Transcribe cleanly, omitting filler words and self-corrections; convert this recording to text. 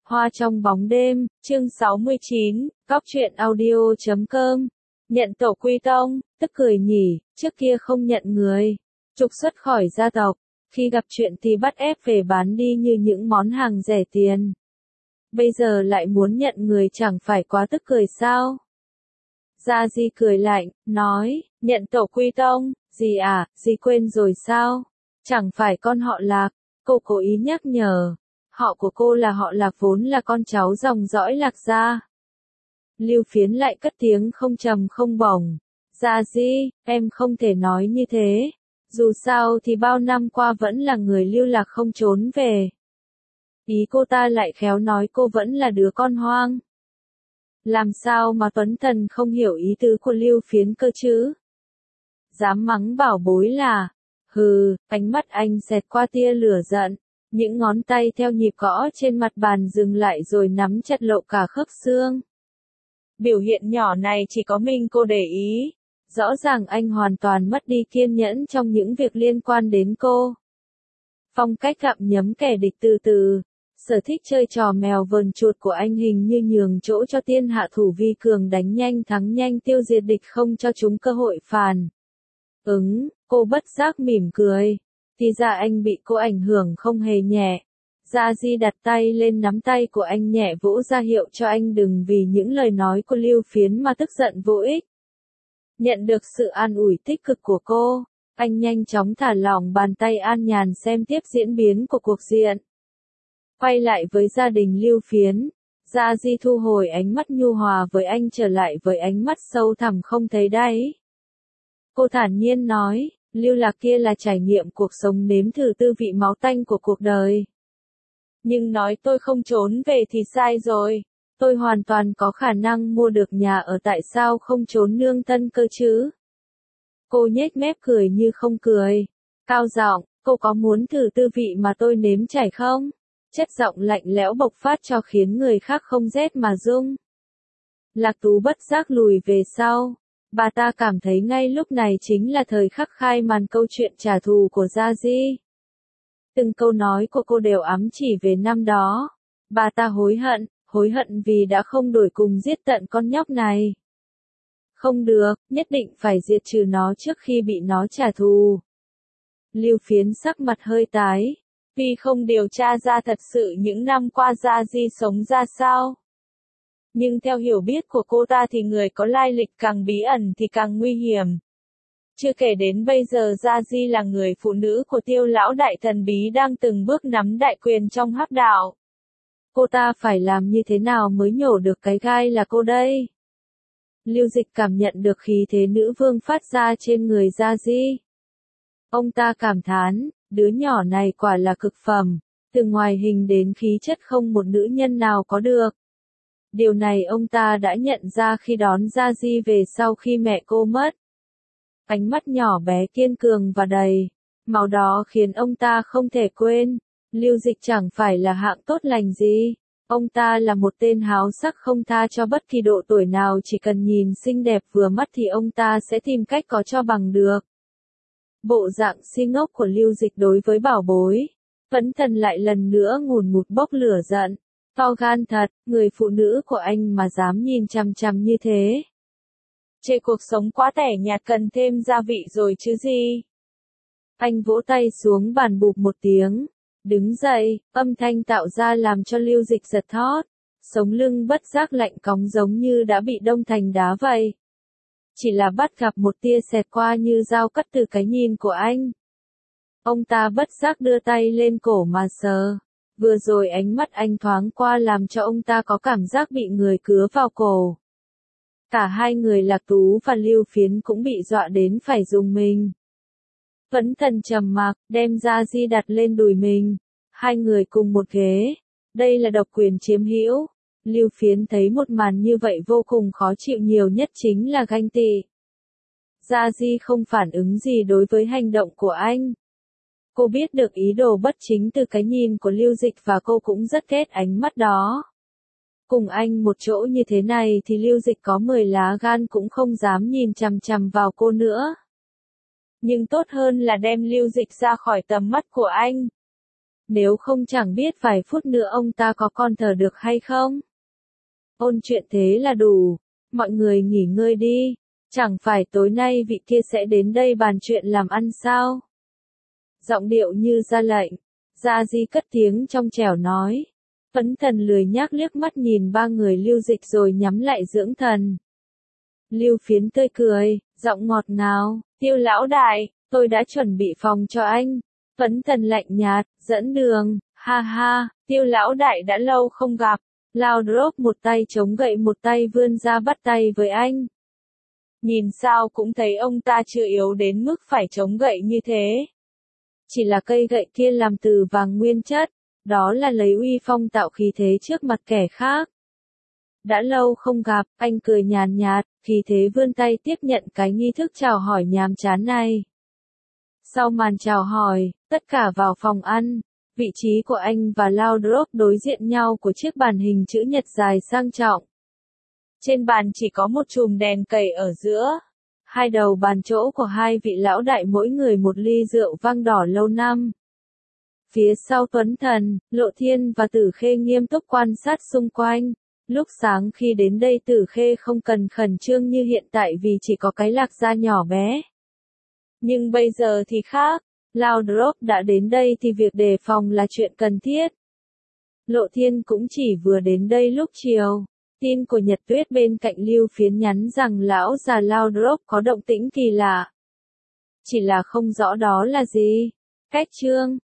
Hoa trong bóng đêm, chương 69, Góc truyện audio.com. Nhận tổ quy tông, tức cười nhỉ, trước kia không nhận người. Trục xuất khỏi gia tộc, khi gặp chuyện thì bắt ép về bán đi như những món hàng rẻ tiền. Bây giờ lại muốn nhận người chẳng phải quá tức cười sao? Gia Di cười lạnh, nói, nhận tổ quy tông, gì à, dì quên rồi sao? Chẳng phải con họ Lạc, cô cố ý nhắc nhở. Họ của cô là họ Lạc vốn là con cháu dòng dõi Lạc gia. Lưu Phiến lại cất tiếng không trầm không bổng. Gia Di, em không thể nói như thế. Dù sao thì bao năm qua vẫn là người lưu lạc không trốn về. Ý cô ta lại khéo nói cô vẫn là đứa con hoang. Làm sao mà Tuấn Thần không hiểu ý tứ của Lưu Phiến cơ chứ? Dám mắng bảo bối là, hừ, ánh mắt anh xẹt qua tia lửa giận. Những ngón tay theo nhịp gõ trên mặt bàn dừng lại rồi nắm chặt lộ cả khớp xương. Biểu hiện nhỏ này chỉ có mình cô để ý. Rõ ràng anh hoàn toàn mất đi kiên nhẫn trong những việc liên quan đến cô. Phong cách gặm nhấm kẻ địch từ từ. Sở thích chơi trò mèo vờn chuột của anh hình như nhường chỗ cho tiên hạ thủ vi cường đánh nhanh thắng nhanh tiêu diệt địch không cho chúng cơ hội phản. Cô bất giác mỉm cười. Thì ra anh bị cô ảnh hưởng không hề nhẹ. Gia Di đặt tay lên nắm tay của anh nhẹ vỗ ra hiệu cho anh đừng vì những lời nói của Lưu Phiến mà tức giận vô ích. Nhận được sự an ủi tích cực của cô, anh nhanh chóng thả lỏng bàn tay an nhàn xem tiếp diễn biến của cuộc diện. Quay lại với gia đình Lưu Phiến, Gia Di thu hồi ánh mắt nhu hòa với anh trở lại với ánh mắt sâu thẳm không thấy đáy. Cô thản nhiên nói, lưu lạc kia là trải nghiệm cuộc sống nếm thử tư vị máu tanh của cuộc đời. Nhưng nói tôi không trốn về thì sai rồi. Tôi hoàn toàn có khả năng mua được nhà ở tại sao không trốn nương thân cơ chứ? Cô nhếch mép cười như không cười. Cao giọng, cô có muốn thử tư vị mà tôi nếm trải không? Chất giọng lạnh lẽo bộc phát cho khiến người khác không rét mà run. Lạc Tú bất giác lùi về sau. Bà ta cảm thấy ngay lúc này chính là thời khắc khai màn câu chuyện trả thù của Gia Di. Từng câu nói của cô đều ám chỉ về năm đó. Bà ta hối hận vì đã không đổi cùng giết tận con nhóc này. Không được, nhất định phải diệt trừ nó trước khi bị nó trả thù. Lưu Phiến sắc mặt hơi tái, vì không điều tra ra thật sự những năm qua Gia Di sống ra sao. Nhưng theo hiểu biết của cô ta thì người có lai lịch càng bí ẩn thì càng nguy hiểm. Chưa kể đến bây giờ Gia Di là người phụ nữ của Tiêu lão đại thần bí đang từng bước nắm đại quyền trong Hắc đạo. Cô ta phải làm như thế nào mới nhổ được cái gai là cô đây? Lưu Dịch cảm nhận được khí thế nữ vương phát ra trên người Gia Di. Ông ta cảm thán, đứa nhỏ này quả là cực phẩm, từ ngoài hình đến khí chất không một nữ nhân nào có được. Điều này ông ta đã nhận ra khi đón Gia Di về sau khi mẹ cô mất. Ánh mắt nhỏ bé kiên cường và đầy màu đó khiến ông ta không thể quên. Lưu Dịch chẳng phải là hạng tốt lành gì. Ông ta là một tên háo sắc không tha cho bất kỳ độ tuổi nào, chỉ cần nhìn xinh đẹp vừa mắt thì ông ta sẽ tìm cách có cho bằng được. Bộ dạng si ngốc của Lưu Dịch đối với bảo bối. Phẫn Thần lại lần nữa ngùn ngụt bốc lửa giận. To gan thật, người phụ nữ của anh mà dám nhìn chằm chằm như thế. Chê cuộc sống quá tẻ nhạt cần thêm gia vị rồi chứ gì. Anh vỗ tay xuống bàn bụp một tiếng. Đứng dậy, âm thanh tạo ra làm cho Lưu Dịch giật thót. Sống lưng bất giác lạnh cóng giống như đã bị đông thành đá vậy. Chỉ là bắt gặp một tia xẹt qua như dao cắt từ cái nhìn của anh. Ông ta bất giác đưa tay lên cổ mà sờ. Vừa rồi ánh mắt anh thoáng qua làm cho ông ta có cảm giác bị người cứa vào cổ. Cả hai người Lạc Tú và Lưu Phiến cũng bị dọa đến phải rùng mình. Phẫn Thần trầm mặc, đem Gia Di đặt lên đùi mình. Hai người cùng một ghế. Đây là độc quyền chiếm hữu. Lưu Phiến thấy một màn như vậy vô cùng khó chịu, nhiều nhất chính là ganh tị. Gia Di không phản ứng gì đối với hành động của anh. Cô biết được ý đồ bất chính từ cái nhìn của Lưu Dịch và cô cũng rất ghét ánh mắt đó. Cùng anh một chỗ như thế này thì Lưu Dịch có 10 lá gan cũng không dám nhìn chằm chằm vào cô nữa. Nhưng tốt hơn là đem Lưu Dịch ra khỏi tầm mắt của anh. Nếu không chẳng biết vài phút nữa ông ta có còn thở được hay không. Ôn chuyện thế là đủ. Mọi người nghỉ ngơi đi. Chẳng phải tối nay vị kia sẽ đến đây bàn chuyện làm ăn sao? Giọng điệu như ra lệnh. Gia Di cất tiếng trong trẻo nói. Phấn Thần lười nhác liếc mắt nhìn ba người Lưu Dịch rồi nhắm lại dưỡng thần. Lưu Phiến tươi cười, giọng ngọt ngào, Tiêu lão đại, tôi đã chuẩn bị phòng cho anh. Phấn Thần lạnh nhạt, dẫn đường, ha ha, Tiêu lão đại đã lâu không gặp. Laudrup một tay chống gậy một tay vươn ra bắt tay với anh. Nhìn sao cũng thấy ông ta chưa yếu đến mức phải chống gậy như thế. Chỉ là cây gậy kia làm từ vàng nguyên chất, đó là lấy uy phong tạo khí thế trước mặt kẻ khác. Đã lâu không gặp, anh cười nhàn nhạt, khí thế vươn tay tiếp nhận cái nghi thức chào hỏi nhàm chán này. Sau màn chào hỏi, tất cả vào phòng ăn. Vị trí của anh và Laudrup đối diện nhau của chiếc bàn hình chữ nhật dài sang trọng. Trên bàn chỉ có một chùm đèn cầy ở giữa. Hai đầu bàn chỗ của hai vị lão đại mỗi người một ly rượu vang đỏ lâu năm. Phía sau Tuấn Thần, Lộ Thiên và Tử Khê nghiêm túc quan sát xung quanh. Lúc sáng khi đến đây Tử Khê không cần khẩn trương như hiện tại vì chỉ có cái Lạc Gia nhỏ bé. Nhưng bây giờ thì khác. Laudrup đã đến đây thì việc đề phòng là chuyện cần thiết. Lộ Thiên cũng chỉ vừa đến đây lúc chiều. Tin của Nhật Tuyết bên cạnh Lưu Phiến nhắn rằng lão già Laudrup có động tĩnh kỳ lạ. Chỉ là không rõ đó là gì. Cách chương